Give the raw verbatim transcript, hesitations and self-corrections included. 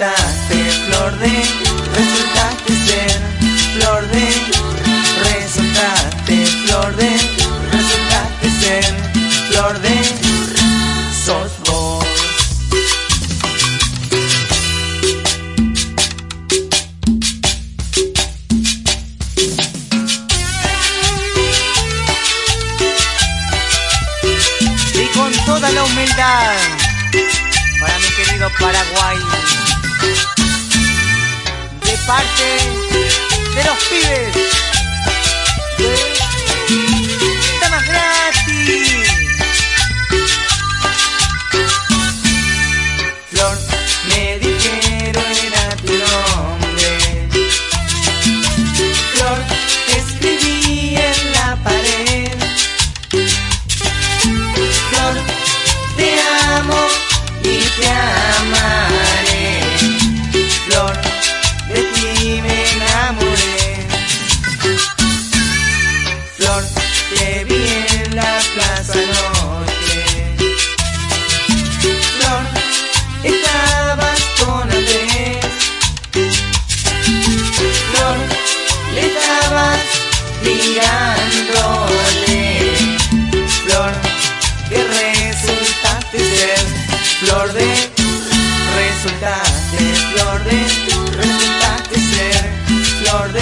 resultaste flor de, resultaste ser flor de, resultaste flor de, resultaste ser flor de, sos vos. Y con toda la humildad para mi querido Paraguay, de parte de los pibes de Damas Gratis. Flor, me dijeron era tu nombre. Flor, te escribí en la pared. Flor, te amo y te amaré. Flor, de ti me enamoré. Flor, te vi en la plaza noche. Flor, estabas con Andrés. Flor, le estabas mirándole. Flor, que resultaste ser flor de, resultaste flor de, resultaste ser flor de.